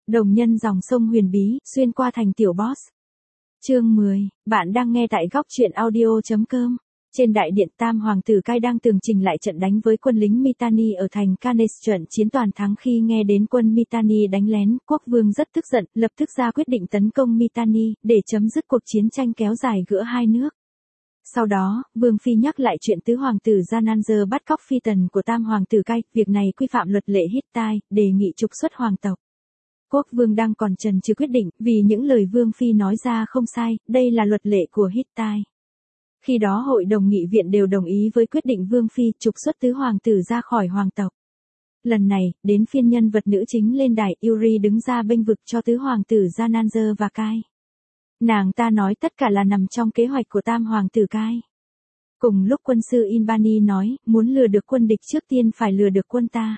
Đồng nhân dòng sông huyền bí, xuyên qua thành tiểu boss. Chương 10, bạn đang nghe tại góc truyện audio.com. Trên đại điện Tam Hoàng tử Cai đang tường trình lại trận đánh với quân lính Mitanni ở thành Cannes, trận chiến toàn thắng. Khi nghe đến quân Mitanni đánh lén, quốc vương rất tức giận, lập tức ra quyết định tấn công Mitanni, để chấm dứt cuộc chiến tranh kéo dài giữa hai nước. Sau đó, Vương Phi nhắc lại chuyện tứ hoàng tử Jananzer bắt cóc phi tần của Tam Hoàng tử Cai, việc này quy phạm luật lệ Hittite, đề nghị trục xuất hoàng tộc. Quốc vương đang còn chần chừ quyết định, vì những lời Vương Phi nói ra không sai, đây là luật lệ của Hittite. Khi đó hội đồng nghị viện đều đồng ý với quyết định Vương Phi trục xuất tứ hoàng tử ra khỏi hoàng tộc. Lần này, đến phiên nhân vật nữ chính lên đài, Yuri đứng ra bênh vực cho tứ hoàng tử Jananzer và Cai. Nàng ta nói tất cả là nằm trong kế hoạch của Tam Hoàng tử Cai. Cùng lúc quân sư Inbani nói, muốn lừa được quân địch trước tiên phải lừa được quân ta.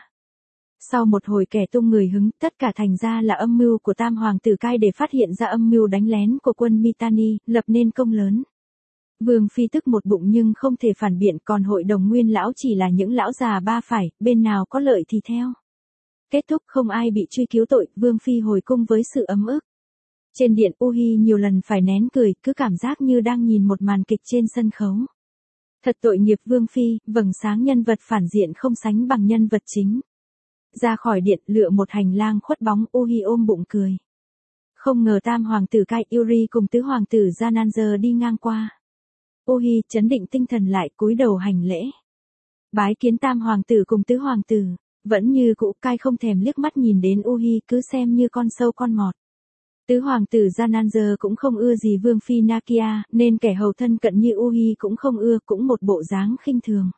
Sau một hồi kẻ tung người hứng, tất cả thành ra là âm mưu của Tam Hoàng tử Cai để phát hiện ra âm mưu đánh lén của quân Mitanni, lập nên công lớn. Vương Phi tức một bụng nhưng không thể phản biện, còn hội đồng nguyên lão chỉ là những lão già ba phải, bên nào có lợi thì theo. Kết thúc không ai bị truy cứu tội, Vương Phi hồi cung với sự ấm ức. Trên điện Uhi nhiều lần phải nén cười, cứ cảm giác như đang nhìn một màn kịch trên sân khấu. Thật tội nghiệp Vương Phi, vầng sáng nhân vật phản diện không sánh bằng nhân vật chính. Ra khỏi điện, lựa một hành lang khuất bóng, Uhi ôm bụng cười. Không ngờ Tam Hoàng tử Cai, Yuri cùng tứ hoàng tử Jananzer đi ngang qua. Uhi chấn định tinh thần lại, cúi đầu hành lễ. Bái kiến Tam Hoàng tử cùng tứ hoàng tử. Vẫn như cũ, Cai không thèm liếc mắt nhìn đến Uhi, cứ xem như con sâu con mọt. Tứ hoàng tử Jananzer cũng không ưa gì Vương Phi Nakia, nên kẻ hầu thân cận như Uhi cũng không ưa, cũng một bộ dáng khinh thường.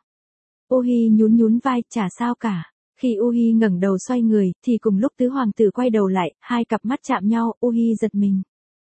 Uhi nhún nhún vai, chả sao cả. Khi Uhi ngẩng đầu xoay người, thì cùng lúc tứ hoàng tử quay đầu lại, hai cặp mắt chạm nhau, Uhi giật mình.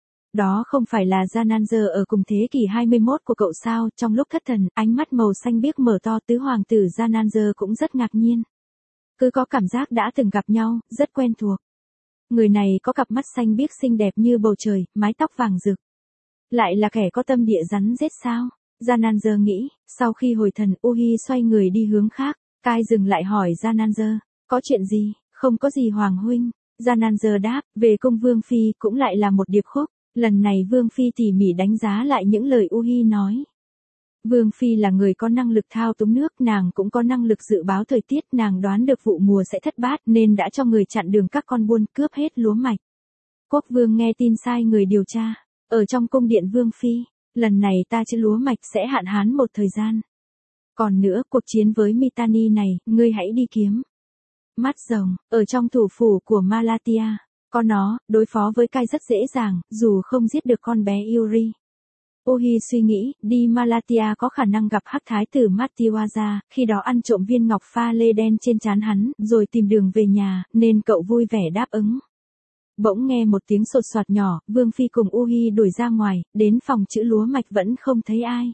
Đó không phải là Jananzer ở cùng thế kỷ 21 của cậu sao? Trong lúc thất thần, ánh mắt màu xanh biếc mở to, tứ hoàng tử Jananzer cũng rất ngạc nhiên. Cứ có cảm giác đã từng gặp nhau, rất quen thuộc. Người này có cặp mắt xanh biếc xinh đẹp như bầu trời, mái tóc vàng rực. Lại là kẻ có tâm địa rắn rết sao? Jananzer nghĩ, sau khi hồi thần, Uhi xoay người đi hướng khác. Cai dừng lại hỏi Jananzer, có chuyện gì? Không có gì hoàng huynh. Jananzer đáp, về cung Vương Phi cũng lại là một điệp khúc. Lần này Vương Phi tỉ mỉ đánh giá lại những lời Uhi nói. Vương Phi là người có năng lực thao túng nước, nàng cũng có năng lực dự báo thời tiết, nàng đoán được vụ mùa sẽ thất bát nên đã cho người chặn đường các con buôn, cướp hết lúa mạch. Quốc vương nghe tin sai người điều tra, ở trong cung điện Vương Phi, lần này ta chữ lúa mạch sẽ hạn hán một thời gian. Còn nữa, cuộc chiến với Mitanni này, ngươi hãy đi kiếm. Mắt rồng, ở trong thủ phủ của Malatia, có nó, đối phó với Cai rất dễ dàng, dù không giết được con bé Yuri. Uhi suy nghĩ, đi Malatia có khả năng gặp hắc thái tử Matiwaza, khi đó ăn trộm viên ngọc pha lê đen trên trán hắn, rồi tìm đường về nhà, nên cậu vui vẻ đáp ứng. Bỗng nghe một tiếng sột soạt nhỏ, Vương Phi cùng Uhi đuổi ra ngoài, đến phòng chữ lúa mạch vẫn không thấy ai.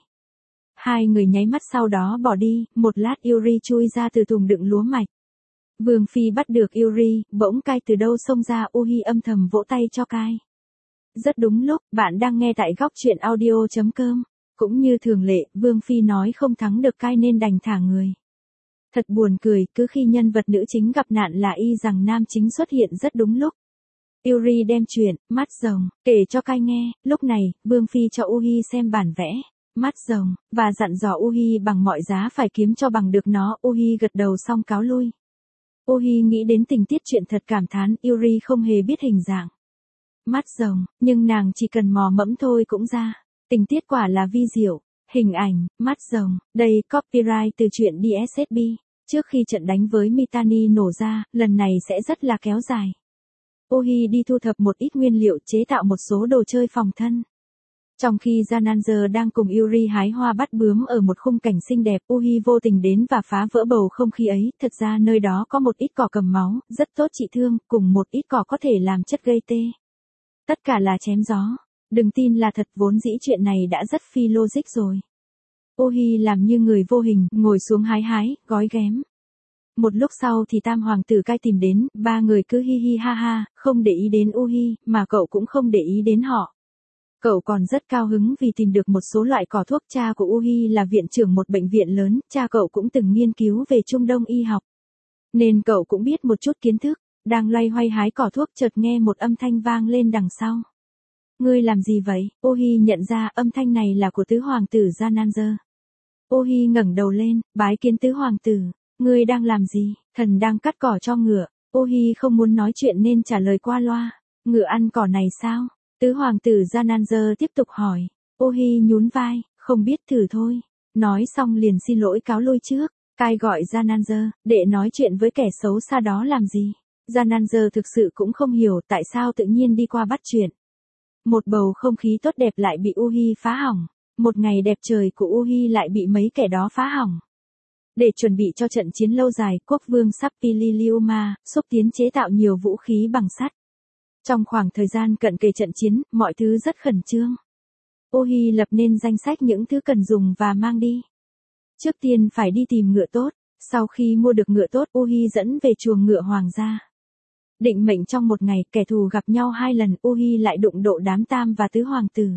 Hai người nháy mắt sau đó bỏ đi, một lát Yuri chui ra từ thùng đựng lúa mạch. Vương Phi bắt được Yuri, bỗng Cai từ đâu xông ra, Uhi âm thầm vỗ tay cho Cai. Rất đúng lúc, bạn đang nghe tại góc truyện audio.com. Cũng như thường lệ, Vương Phi nói không thắng được Cai nên đành thả người. Thật buồn cười, cứ khi nhân vật nữ chính gặp nạn là y rằng nam chính xuất hiện rất đúng lúc. Yuri đem chuyện, mắt rồng, kể cho Cai nghe, lúc này, Vương Phi cho Uhi xem bản vẽ, mắt rồng, và dặn dò Uhi bằng mọi giá phải kiếm cho bằng được nó, Uhi gật đầu xong cáo lui. Uhi nghĩ đến tình tiết chuyện thật cảm thán, Yuri không hề biết hình dạng mắt rồng, nhưng nàng chỉ cần mò mẫm thôi cũng ra. Tình tiết quả là vi diệu. Hình ảnh, mắt rồng, đây copyright từ truyện DSSB. Trước khi trận đánh với Mitanni nổ ra, lần này sẽ rất là kéo dài. Uhi đi thu thập một ít nguyên liệu chế tạo một số đồ chơi phòng thân. Trong khi Jananzer đang cùng Yuri hái hoa bắt bướm ở một khung cảnh xinh đẹp, Uhi vô tình đến và phá vỡ bầu không khí ấy. Thật ra nơi đó có một ít cỏ cầm máu, rất tốt trị thương, cùng một ít cỏ có thể làm chất gây tê. Tất cả là chém gió. Đừng tin là thật, vốn dĩ chuyện này đã rất phi logic rồi. Uhi làm như người vô hình, ngồi xuống hái, gói ghém. Một lúc sau thì Tam Hoàng tử Cai tìm đến, ba người cứ hi hi ha ha, không để ý đến Uhi, mà cậu cũng không để ý đến họ. Cậu còn rất cao hứng vì tìm được một số loại cỏ thuốc. Cha của Uhi là viện trưởng một bệnh viện lớn, cha cậu cũng từng nghiên cứu về Trung Đông y học. Nên cậu cũng biết một chút kiến thức. Đang loay hoay hái cỏ thuốc chợt nghe một âm thanh vang lên đằng sau. Ngươi làm gì vậy? Ohi nhận ra âm thanh này là của tứ hoàng tử Jananzer. Ohi ngẩng đầu lên, bái kiến tứ hoàng tử. Ngươi đang làm gì? Thần đang cắt cỏ cho ngựa. Ohi không muốn nói chuyện nên trả lời qua loa. Ngựa ăn cỏ này sao? Tứ hoàng tử Jananzer tiếp tục hỏi. Ohi nhún vai, không biết thử thôi. Nói xong liền xin lỗi cáo lôi trước. Cai gọi Jananzer, để nói chuyện với kẻ xấu xa đó làm gì? Jananzer thực sự cũng không hiểu tại sao tự nhiên đi qua bắt chuyện. Một bầu không khí tốt đẹp lại bị Uhi phá hỏng. Một ngày đẹp trời của Uhi lại bị mấy kẻ đó phá hỏng. Để chuẩn bị cho trận chiến lâu dài, quốc vương Sapililiuma xúc tiến chế tạo nhiều vũ khí bằng sắt. Trong khoảng thời gian cận kề trận chiến, mọi thứ rất khẩn trương. Uhi lập nên danh sách những thứ cần dùng và mang đi. Trước tiên phải đi tìm ngựa tốt. Sau khi mua được ngựa tốt, Uhi dẫn về chuồng ngựa hoàng gia. Định mệnh trong một ngày, kẻ thù gặp nhau 2 lần, Uhi lại đụng độ đám tam và tứ hoàng tử.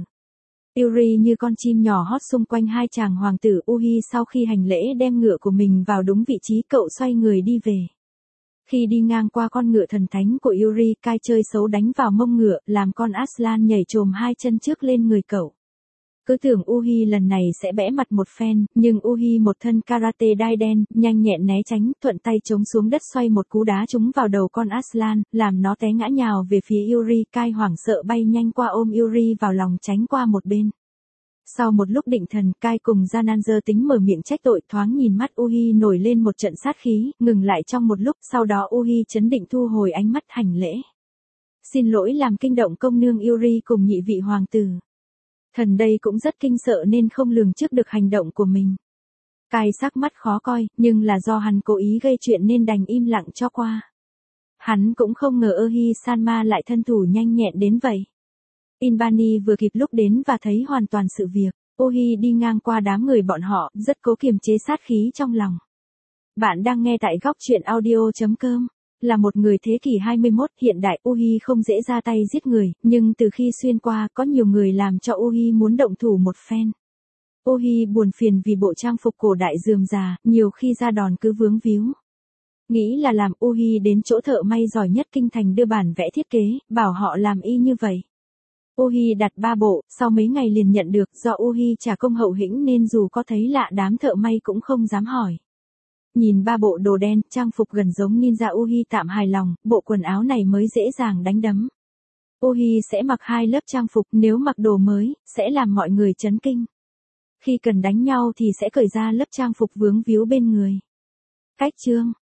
Yuri như con chim nhỏ hót xung quanh hai chàng hoàng tử. Uhi sau khi hành lễ đem ngựa của mình vào đúng vị trí, cậu xoay người đi về. Khi đi ngang qua con ngựa thần thánh của Yuri, Cai chơi xấu đánh vào mông ngựa, làm con Aslan nhảy chồm 2 chân trước lên người cậu. Cứ tưởng Uhi lần này sẽ bẽ mặt một phen, nhưng Uhi một thân karate đai đen, nhanh nhẹn né tránh, thuận tay chống xuống đất xoay một cú đá trúng vào đầu con Aslan, làm nó té ngã nhào về phía Yuri. Cai hoảng sợ bay nhanh qua ôm Yuri vào lòng tránh qua một bên. Sau một lúc định thần, Cai cùng Jananzer tính mở miệng trách tội, thoáng nhìn mắt Uhi nổi lên một trận sát khí, ngừng lại trong một lúc, sau đó Uhi trấn định thu hồi ánh mắt hành lễ. Xin lỗi làm kinh động công nương Yuri cùng nhị vị hoàng tử. Thần đây cũng rất kinh sợ nên không lường trước được hành động của mình. Cai sắc mắt khó coi, nhưng là do hắn cố ý gây chuyện nên đành im lặng cho qua. Hắn cũng không ngờ Ohi Sanma lại thân thủ nhanh nhẹn đến vậy. Inbani vừa kịp lúc đến và thấy hoàn toàn sự việc. Ohi đi ngang qua đám người bọn họ, rất cố kiềm chế sát khí trong lòng. Bạn đang nghe tại góc truyện audio.com. Là một người thế kỷ 21 hiện đại, Uhi không dễ ra tay giết người, nhưng từ khi xuyên qua, có nhiều người làm cho Uhi muốn động thủ một phen. Uhi buồn phiền vì bộ trang phục cổ đại rườm rà, nhiều khi ra đòn cứ vướng víu. Nghĩ là làm, Uhi đến chỗ thợ may giỏi nhất kinh thành đưa bản vẽ thiết kế, bảo họ làm y như vậy. Uhi đặt 3 bộ, sau mấy ngày liền nhận được, do Uhi trả công hậu hĩnh nên dù có thấy lạ đám thợ may cũng không dám hỏi. Nhìn 3 bộ đồ đen, trang phục gần giống ninja, Uhi tạm hài lòng, bộ quần áo này mới dễ dàng đánh đấm. Uhi sẽ mặc 2 lớp trang phục, nếu mặc đồ mới, sẽ làm mọi người chấn kinh. Khi cần đánh nhau thì sẽ cởi ra lớp trang phục vướng víu bên người. Cách chương